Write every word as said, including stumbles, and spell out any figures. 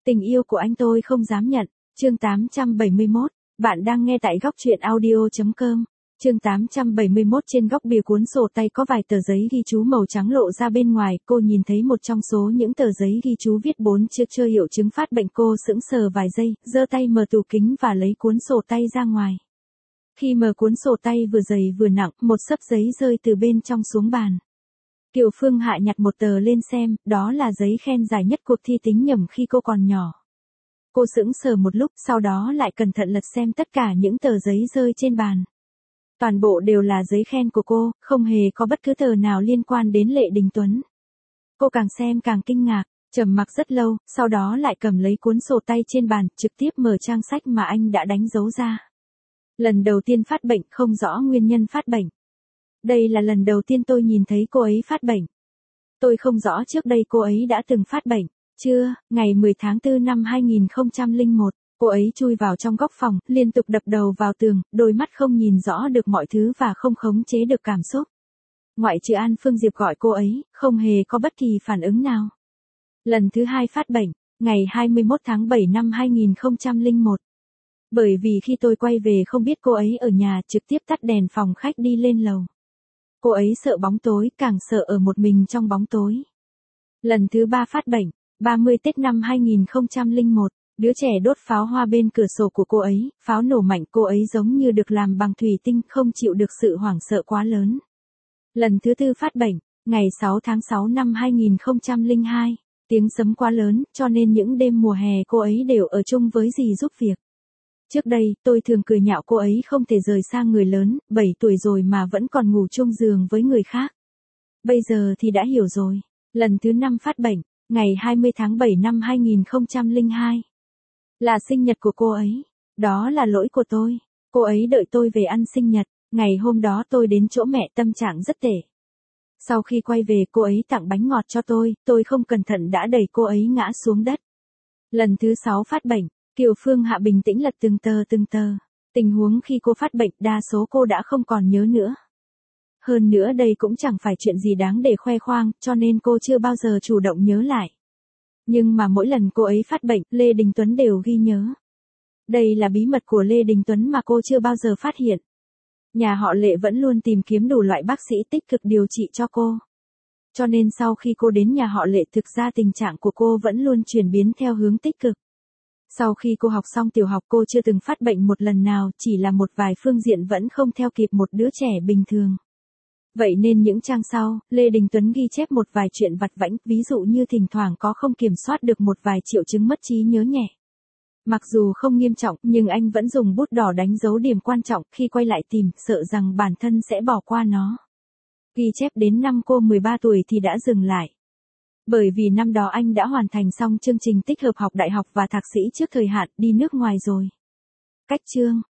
Tình yêu của anh tôi không dám nhận. Chương tám trăm bảy mươi mốt. Bạn đang nghe tại góc truyện audio chấm com. Chương tám trăm bảy mươi mốt. Trên góc bìa cuốn sổ tay có vài tờ giấy ghi chú màu trắng lộ ra bên ngoài. Cô nhìn thấy một trong số những tờ giấy ghi chú viết bốn chữ chưa hiệu chứng phát bệnh. Cô sững sờ vài giây, giơ tay mở tủ kính và lấy cuốn sổ tay ra ngoài. Khi mở cuốn sổ tay vừa dày vừa nặng, một xấp giấy rơi từ bên trong xuống bàn. Kiều Phương Hạ nhặt một tờ lên xem, đó là giấy khen giải nhất cuộc thi tính nhẩm khi cô còn nhỏ. Cô sững sờ một lúc, sau đó lại cẩn thận lật xem tất cả những tờ giấy rơi trên bàn. Toàn bộ đều là giấy khen của cô, không hề có bất cứ tờ nào liên quan đến Lê Đình Tuấn. Cô càng xem càng kinh ngạc, trầm mặc rất lâu, sau đó lại cầm lấy cuốn sổ tay trên bàn, trực tiếp mở trang sách mà anh đã đánh dấu ra. Lần đầu tiên phát bệnh, không rõ nguyên nhân phát bệnh. Đây là lần đầu tiên tôi nhìn thấy cô ấy phát bệnh. Tôi không rõ trước đây cô ấy đã từng phát bệnh. Chưa, ngày mười tháng tư năm hai nghìn không trăm lẻ một, cô ấy chui vào trong góc phòng, liên tục đập đầu vào tường, đôi mắt không nhìn rõ được mọi thứ và không khống chế được cảm xúc. Ngoại trừ An Phương Diệp gọi cô ấy, không hề có bất kỳ phản ứng nào. Lần thứ hai phát bệnh, ngày hai mươi mốt tháng bảy năm hai nghìn không trăm lẻ một. Bởi vì khi tôi quay về không biết cô ấy ở nhà, trực tiếp tắt đèn phòng khách đi lên lầu. Cô ấy sợ bóng tối, càng sợ ở một mình trong bóng tối. Lần thứ ba phát bệnh, ba mươi Tết năm hai nghìn không trăm lẻ một, đứa trẻ đốt pháo hoa bên cửa sổ của cô ấy, pháo nổ mạnh, cô ấy giống như được làm bằng thủy tinh, không chịu được sự hoảng sợ quá lớn. Lần thứ tư phát bệnh, ngày sáu tháng sáu năm hai nghìn không trăm lẻ hai, tiếng sấm quá lớn, cho nên những đêm mùa hè cô ấy đều ở chung với dì giúp việc. Trước đây, tôi thường cười nhạo cô ấy không thể rời xa người lớn, bảy tuổi rồi mà vẫn còn ngủ chung giường với người khác. Bây giờ thì đã hiểu rồi. Lần thứ năm phát bệnh, ngày hai mươi tháng bảy năm hai nghìn không trăm lẻ hai. Là sinh nhật của cô ấy. Đó là lỗi của tôi. Cô ấy đợi tôi về ăn sinh nhật. Ngày hôm đó tôi đến chỗ mẹ, tâm trạng rất tệ. Sau khi quay về cô ấy tặng bánh ngọt cho tôi, tôi không cẩn thận đã đẩy cô ấy ngã xuống đất. Lần thứ sáu phát bệnh, Kiều Phương Hạ bình tĩnh lật từng tờ từng tờ. Tình huống khi cô phát bệnh đa số cô đã không còn nhớ nữa. Hơn nữa đây cũng chẳng phải chuyện gì đáng để khoe khoang, cho nên cô chưa bao giờ chủ động nhớ lại. Nhưng mà mỗi lần cô ấy phát bệnh, Lê Đình Tuấn đều ghi nhớ. Đây là bí mật của Lê Đình Tuấn mà cô chưa bao giờ phát hiện. Nhà họ Lê vẫn luôn tìm kiếm đủ loại bác sĩ tích cực điều trị cho cô. Cho nên sau khi cô đến nhà họ Lê, thực ra tình trạng của cô vẫn luôn chuyển biến theo hướng tích cực. Sau khi cô học xong tiểu học, cô chưa từng phát bệnh một lần nào, chỉ là một vài phương diện vẫn không theo kịp một đứa trẻ bình thường. Vậy nên những trang sau, Lê Đình Tuấn ghi chép một vài chuyện vặt vãnh, ví dụ như thỉnh thoảng có không kiểm soát được một vài triệu chứng mất trí nhớ nhẹ. Mặc dù không nghiêm trọng, nhưng anh vẫn dùng bút đỏ đánh dấu điểm quan trọng, khi quay lại tìm, sợ rằng bản thân sẽ bỏ qua nó. Ghi chép đến năm cô mười ba tuổi thì đã dừng lại. Bởi vì năm đó anh đã hoàn thành xong chương trình tích hợp học đại học và thạc sĩ trước thời hạn, đi nước ngoài rồi. Cách chương,